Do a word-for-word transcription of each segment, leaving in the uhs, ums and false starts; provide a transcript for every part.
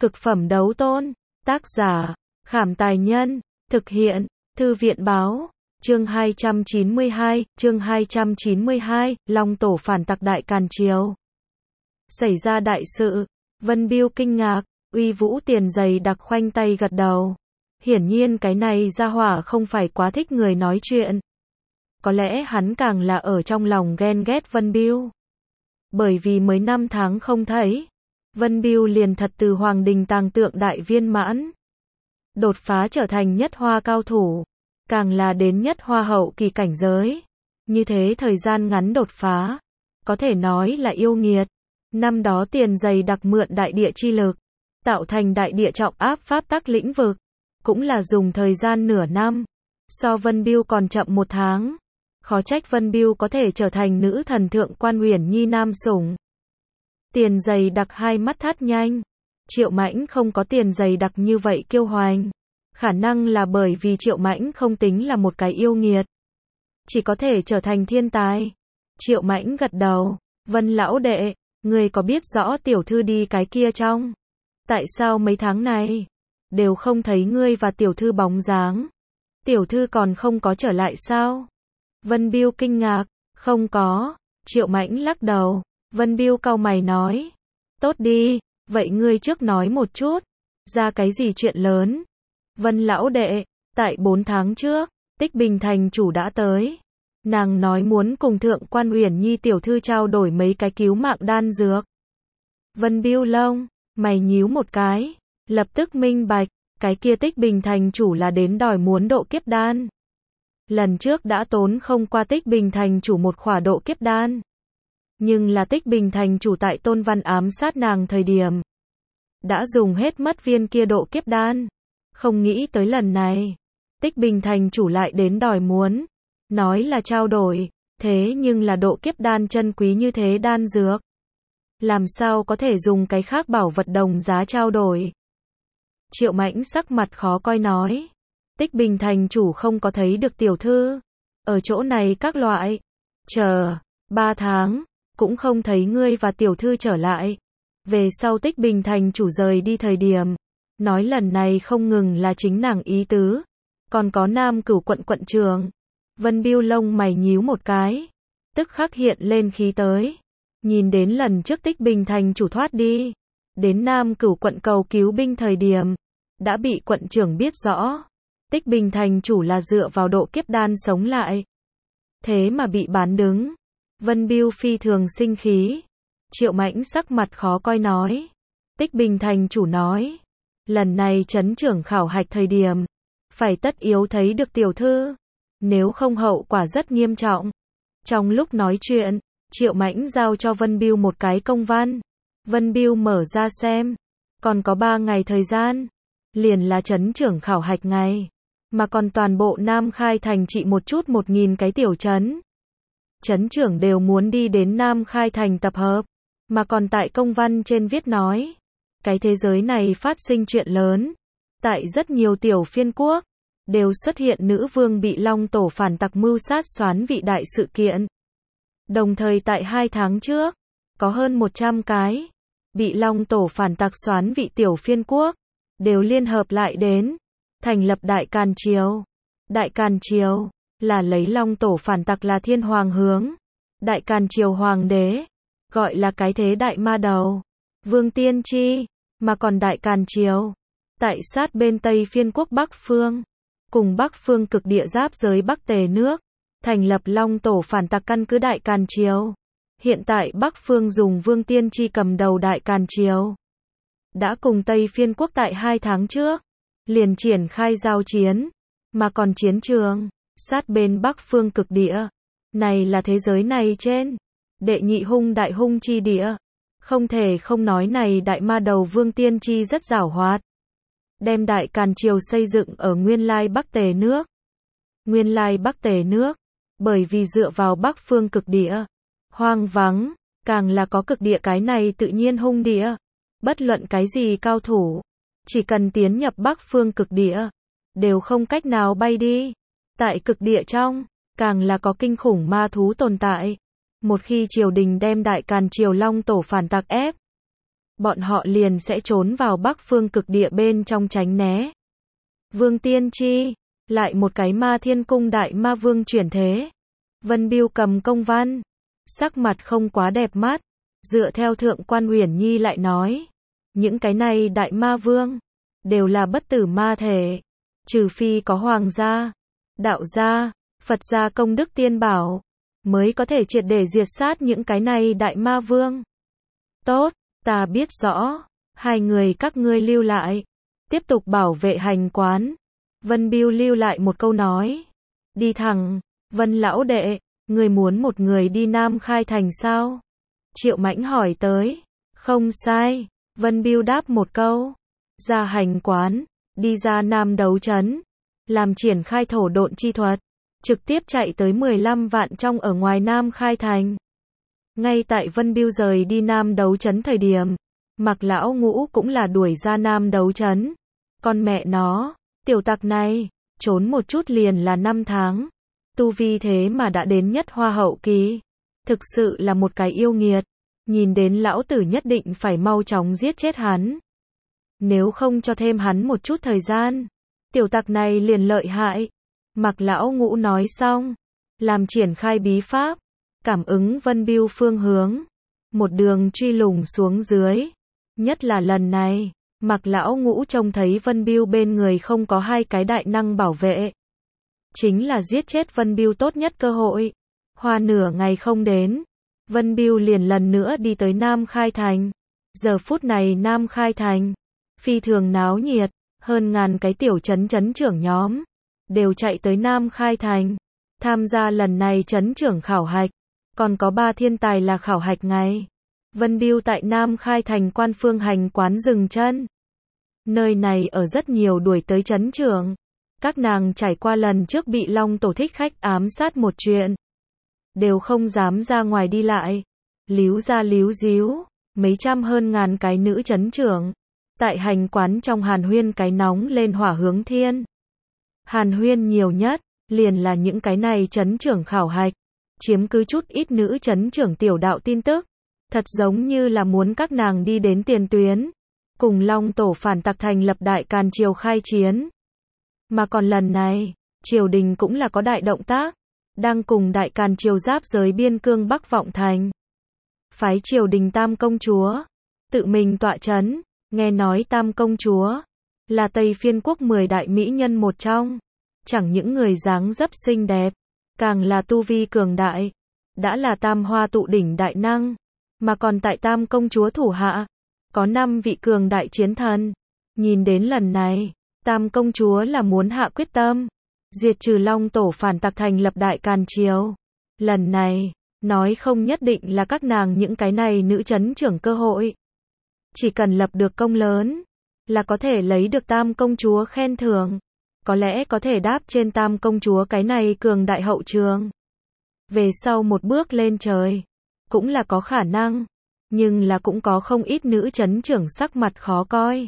Cực phẩm đấu tôn. Tác giả, Khảm Tài Nhân. Thực hiện, Thư viện Báo. Chương hai trăm chín mươi hai, chương hai trăm chín mươi hai, Long Tổ phản tặc Đại Càn Triều. Xảy ra đại sự, Vân Biêu kinh ngạc, Uy Vũ Tiền dày đặc khoanh tay gật đầu. Hiển nhiên cái này gia hỏa không phải quá thích người nói chuyện. Có lẽ hắn càng là ở trong lòng ghen ghét Vân Biêu. Bởi vì mới năm tháng không thấy, Vân Biêu liền thật từ Hoàng Đình tàng tượng đại viên mãn. Đột phá trở thành nhất hoa cao thủ, càng là đến nhất hoa hậu kỳ cảnh giới. Như thế thời gian ngắn đột phá, có thể nói là yêu nghiệt. Năm đó Tiền dày đặc mượn đại địa chi lực, tạo thành đại địa trọng áp pháp tắc lĩnh vực, cũng là dùng thời gian nửa năm. So Vân Biêu còn chậm một tháng. Khó trách Vân Biêu có thể trở thành nữ thần thượng quan Uyển Nhi nam sủng. Tiền dày đặc hai mắt thắt nhanh. Triệu Mãnh không có Tiền dày đặc như vậy kiêu hoành. Khả năng là bởi vì Triệu Mãnh không tính là một cái yêu nghiệt, chỉ có thể trở thành thiên tài. Triệu Mãnh gật đầu. Vân lão đệ, ngươi có biết rõ tiểu thư đi cái kia trong? Tại sao mấy tháng này đều không thấy ngươi và tiểu thư bóng dáng? Tiểu thư còn không có trở lại sao? Vân Biêu kinh ngạc. Không có. Triệu Mãnh lắc đầu. Vân Biêu cau mày nói. Tốt đi, vậy ngươi trước nói một chút. Ra cái gì chuyện lớn? Vân lão đệ, tại bốn tháng trước, Tích Bình thành chủ đã tới. Nàng nói muốn cùng thượng quan Uyển Nhi tiểu thư trao đổi mấy cái cứu mạng đan dược. Vân Biêu lông mày nhíu một cái, lập tức minh bạch, cái kia Tích Bình thành chủ là đến đòi muốn độ kiếp đan. Lần trước đã tốn không qua Tích Bình thành chủ một khỏa độ kiếp đan. Nhưng là Tích Bình thành chủ tại Tôn Văn ám sát nàng thời điểm, đã dùng hết mất viên kia độ kiếp đan. Không nghĩ tới lần này, Tích Bình thành chủ lại đến đòi muốn. Nói là trao đổi, thế nhưng là độ kiếp đan chân quý như thế đan dược. Làm sao có thể dùng cái khác bảo vật đồng giá trao đổi? Triệu Mãnh sắc mặt khó coi nói. Tích Bình thành chủ không có thấy được tiểu thư. Ở chỗ này các loại. Chờ, ba tháng, cũng không thấy ngươi và tiểu thư trở lại. Về sau Tích Bình thành chủ rời đi thời điểm, nói lần này không ngừng là chính nàng ý tứ. Còn có Nam Cửu quận quận trường. Vân Biêu lông mày nhíu một cái. Tức khắc hiện lên khí tới. Nhìn đến lần trước Tích Bình thành chủ thoát đi. Đến Nam Cửu quận cầu cứu binh thời điểm, đã bị quận trưởng biết rõ. Tích Bình thành chủ là dựa vào độ kiếp đan sống lại. Thế mà bị bán đứng. Vân Biêu phi thường sinh khí. Triệu Mãnh sắc mặt khó coi nói. Tích Bình thành chủ nói. Lần này trấn trưởng khảo hạch thời điểm, phải tất yếu thấy được tiểu thư. Nếu không hậu quả rất nghiêm trọng. Trong lúc nói chuyện, Triệu Mãnh giao cho Vân Biêu một cái công văn. Vân Biêu mở ra xem. Còn có ba ngày thời gian. Liền là trấn trưởng khảo hạch ngày. Mà còn toàn bộ Nam Khai thành trị một chút một nghìn cái tiểu trấn. Trấn trưởng đều muốn đi đến Nam Khai thành tập hợp. Mà còn tại công văn trên viết nói. Cái thế giới này phát sinh chuyện lớn. Tại rất nhiều tiểu phiên quốc, đều xuất hiện nữ vương bị Long Tổ phản tặc mưu sát soán vị đại sự kiện. Đồng thời tại hai tháng trước, có hơn một trăm cái bị Long Tổ phản tặc soán vị tiểu phiên quốc, đều liên hợp lại đến, thành lập Đại Càn Triều. Đại Càn Triều, là lấy Long Tổ phản tặc là thiên hoàng hướng. Đại Càn Triều hoàng đế, gọi là cái thế đại ma đầu, Vương Tiên Tri, mà còn Đại Càn Triều, tại sát bên Tây phiên quốc Bắc Phương. Cùng Bắc Phương cực địa giáp giới Bắc Tề nước, thành lập Long Tổ phản tặc căn cứ Đại Càn Triều. Hiện tại Bắc Phương dùng Vương Tiên Tri cầm đầu Đại Càn Triều. Đã cùng Tây phiên quốc tại hai tháng trước, liền triển khai giao chiến, mà còn chiến trường, sát bên Bắc Phương cực địa. Này là thế giới này trên, đệ nhị hung đại hung chi địa. Không thể không nói này đại ma đầu Vương Tiên Tri rất giảo hoạt. Đem Đại Càn Triều xây dựng ở nguyên lai Bắc Tề nước. Nguyên lai Bắc Tề nước, bởi vì dựa vào Bắc Phương cực địa, hoang vắng, càng là có cực địa cái này tự nhiên hung địa. Bất luận cái gì cao thủ, chỉ cần tiến nhập Bắc Phương cực địa, đều không cách nào bay đi. Tại cực địa trong, càng là có kinh khủng ma thú tồn tại. Một khi triều đình đem Đại Càn Triều Long Tổ phản tặc ép bọn họ liền sẽ trốn vào Bắc Phương cực địa bên trong tránh né. Vương Tiên Tri, lại một cái Ma Thiên Cung đại ma vương chuyển thế. Vân Bưu cầm công văn, sắc mặt không quá đẹp mắt, dựa theo Thượng quan Uyển Nhi lại nói, những cái này đại ma vương đều là bất tử ma thể, trừ phi có hoàng gia, đạo gia, Phật gia công đức tiên bảo, mới có thể triệt để diệt sát những cái này đại ma vương. Tốt, ta biết rõ, hai người các ngươi lưu lại, tiếp tục bảo vệ hành quán. Vân Bưu lưu lại một câu nói, đi thẳng. Vân lão đệ, người muốn một người đi Nam Khai Thành sao? Triệu Mãnh hỏi tới. Không sai, Vân Bưu đáp một câu. Ra hành quán, đi ra Nam Đấu Trấn, làm triển khai thổ độn chi thuật, trực tiếp chạy tới mười lăm vạn trong ở ngoài Nam Khai Thành. Ngay tại Vân Bưu rời đi Nam Đấu Trấn thời điểm, Mạc lão ngũ cũng là đuổi ra Nam Đấu Trấn. Con mẹ nó, tiểu tặc này, trốn một chút liền là năm tháng. Tu vi thế mà đã đến nhất hoa hậu kỳ. Thực sự là một cái yêu nghiệt. Nhìn đến lão tử nhất định phải mau chóng giết chết hắn. Nếu không cho thêm hắn một chút thời gian, tiểu tặc này liền lợi hại. Mạc lão ngũ nói xong, làm triển khai bí pháp, cảm ứng Vân Bưu phương hướng, một đường truy lùng xuống dưới. Nhất là lần này, Mạc lão ngũ trông thấy Vân Bưu bên người không có hai cái đại năng bảo vệ. Chính là giết chết Vân Bưu tốt nhất cơ hội. Hoa nửa ngày không đến, Vân Bưu liền lần nữa đi tới Nam Khai Thành. Giờ phút này Nam Khai Thành, phi thường náo nhiệt, hơn ngàn cái tiểu trấn trấn trưởng nhóm, đều chạy tới Nam Khai Thành, tham gia lần này trấn trưởng khảo hạch, còn có ba thiên tài là khảo hạch ngày. Vân Bưu tại Nam Khai Thành Quan Phương hành quán dừng chân. Nơi này ở rất nhiều đuổi tới trấn trưởng. Các nàng trải qua lần trước bị Long Tổ thích khách ám sát một chuyện, đều không dám ra ngoài đi lại, líu ra líu díu, mấy trăm hơn ngàn cái nữ trấn trưởng, tại hành quán trong hàn huyên cái nóng lên hỏa hướng thiên. Hàn huyên nhiều nhất, liền là những cái này trấn trưởng khảo hạch, chiếm cứ chút ít nữ trấn trưởng tiểu đạo tin tức, thật giống như là muốn các nàng đi đến tiền tuyến, cùng Long Tổ phản tặc thành lập đại càn triều khai chiến. Mà còn lần này, triều đình cũng là có đại động tác, đang cùng đại càn triều giáp giới biên cương Bắc Vọng Thành. Phái triều đình Tam Công Chúa, tự mình tọa chấn, nghe nói Tam Công Chúa, là Tây Phiên quốc mười đại mỹ nhân một trong. Chẳng những người dáng dấp xinh đẹp, càng là tu vi cường đại, đã là tam hoa tụ đỉnh đại năng, mà còn tại Tam Công Chúa thủ hạ, có năm vị cường đại chiến thần. Nhìn đến lần này, Tam Công Chúa là muốn hạ quyết tâm, diệt trừ Long Tổ phản tặc thành lập đại càn triều. Lần này, nói không nhất định là các nàng những cái này nữ trấn trưởng cơ hội. Chỉ cần lập được công lớn, là có thể lấy được Tam Công Chúa khen thưởng. Có lẽ có thể đáp trên Tam Công Chúa cái này cường đại hậu trường. Về sau một bước lên trời, cũng là có khả năng, nhưng là cũng có không ít nữ trấn trưởng sắc mặt khó coi.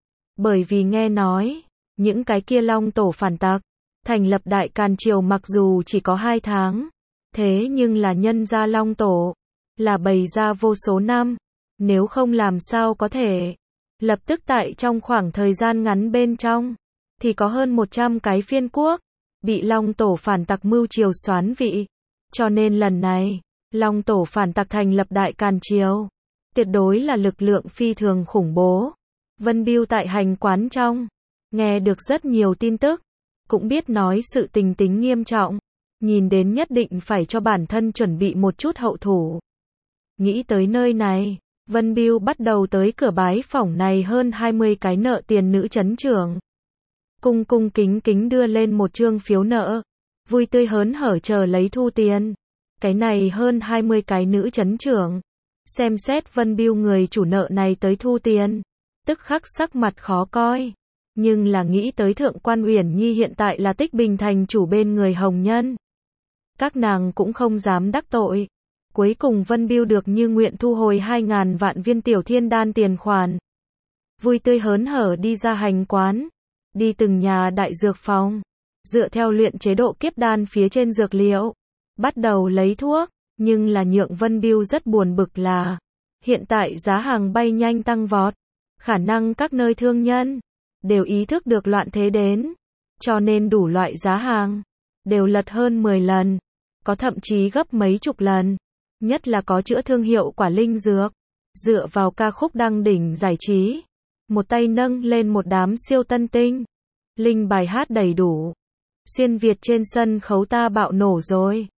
Bởi vì nghe nói, những cái kia Long Tổ phản tặc, thành lập đại càn triều mặc dù chỉ có hai tháng, thế nhưng là nhân gia Long Tổ, là bày ra vô số năm, nếu không làm sao có thể, lập tức tại trong khoảng thời gian ngắn bên trong, thì có hơn một trăm cái phiên quốc, bị Long Tổ phản tặc mưu triều soán vị. Cho nên lần này, Long Tổ phản tặc thành lập đại càn triều, tuyệt đối là lực lượng phi thường khủng bố. Vân Bưu tại hành quán trong, nghe được rất nhiều tin tức, cũng biết nói sự tình tính nghiêm trọng, nhìn đến nhất định phải cho bản thân chuẩn bị một chút hậu thủ. Nghĩ tới nơi này, Vân Bưu bắt đầu tới cửa bái phỏng này hơn hai mươi cái nợ tiền nữ trấn trưởng. Cung cung kính kính đưa lên một trương phiếu nợ, vui tươi hớn hở chờ lấy thu tiền. Cái này hơn hai mươi cái nữ trấn trưởng, xem xét Vân Bưu người chủ nợ này tới thu tiền, tức khắc sắc mặt khó coi. Nhưng là nghĩ tới Thượng quan Uyển Nhi hiện tại là Tích Bình thành chủ bên người hồng nhân, các nàng cũng không dám đắc tội. Cuối cùng Vân Bưu được như nguyện thu hồi hai ngàn vạn viên tiểu thiên đan tiền khoản. Vui tươi hớn hở đi ra hành quán, đi từng nhà đại dược phòng, dựa theo luyện chế độ kiếp đan phía trên dược liệu, bắt đầu lấy thuốc. Nhưng là nhượng Vân Bưu rất buồn bực là, Hiện tại giá hàng bay nhanh tăng vọt, khả năng các nơi thương nhân đều ý thức được loạn thế đến, cho nên đủ loại giá hàng đều lật hơn mười lần, có thậm chí gấp mấy chục lần. Nhất là có chữa thương hiệu quả linh dược, dựa vào ca khúc đăng đỉnh giải trí, một tay nâng lên một đám siêu tân tinh, linh bài hát đầy đủ. Xuyên Việt trên sân khấu ta bạo nổ rồi.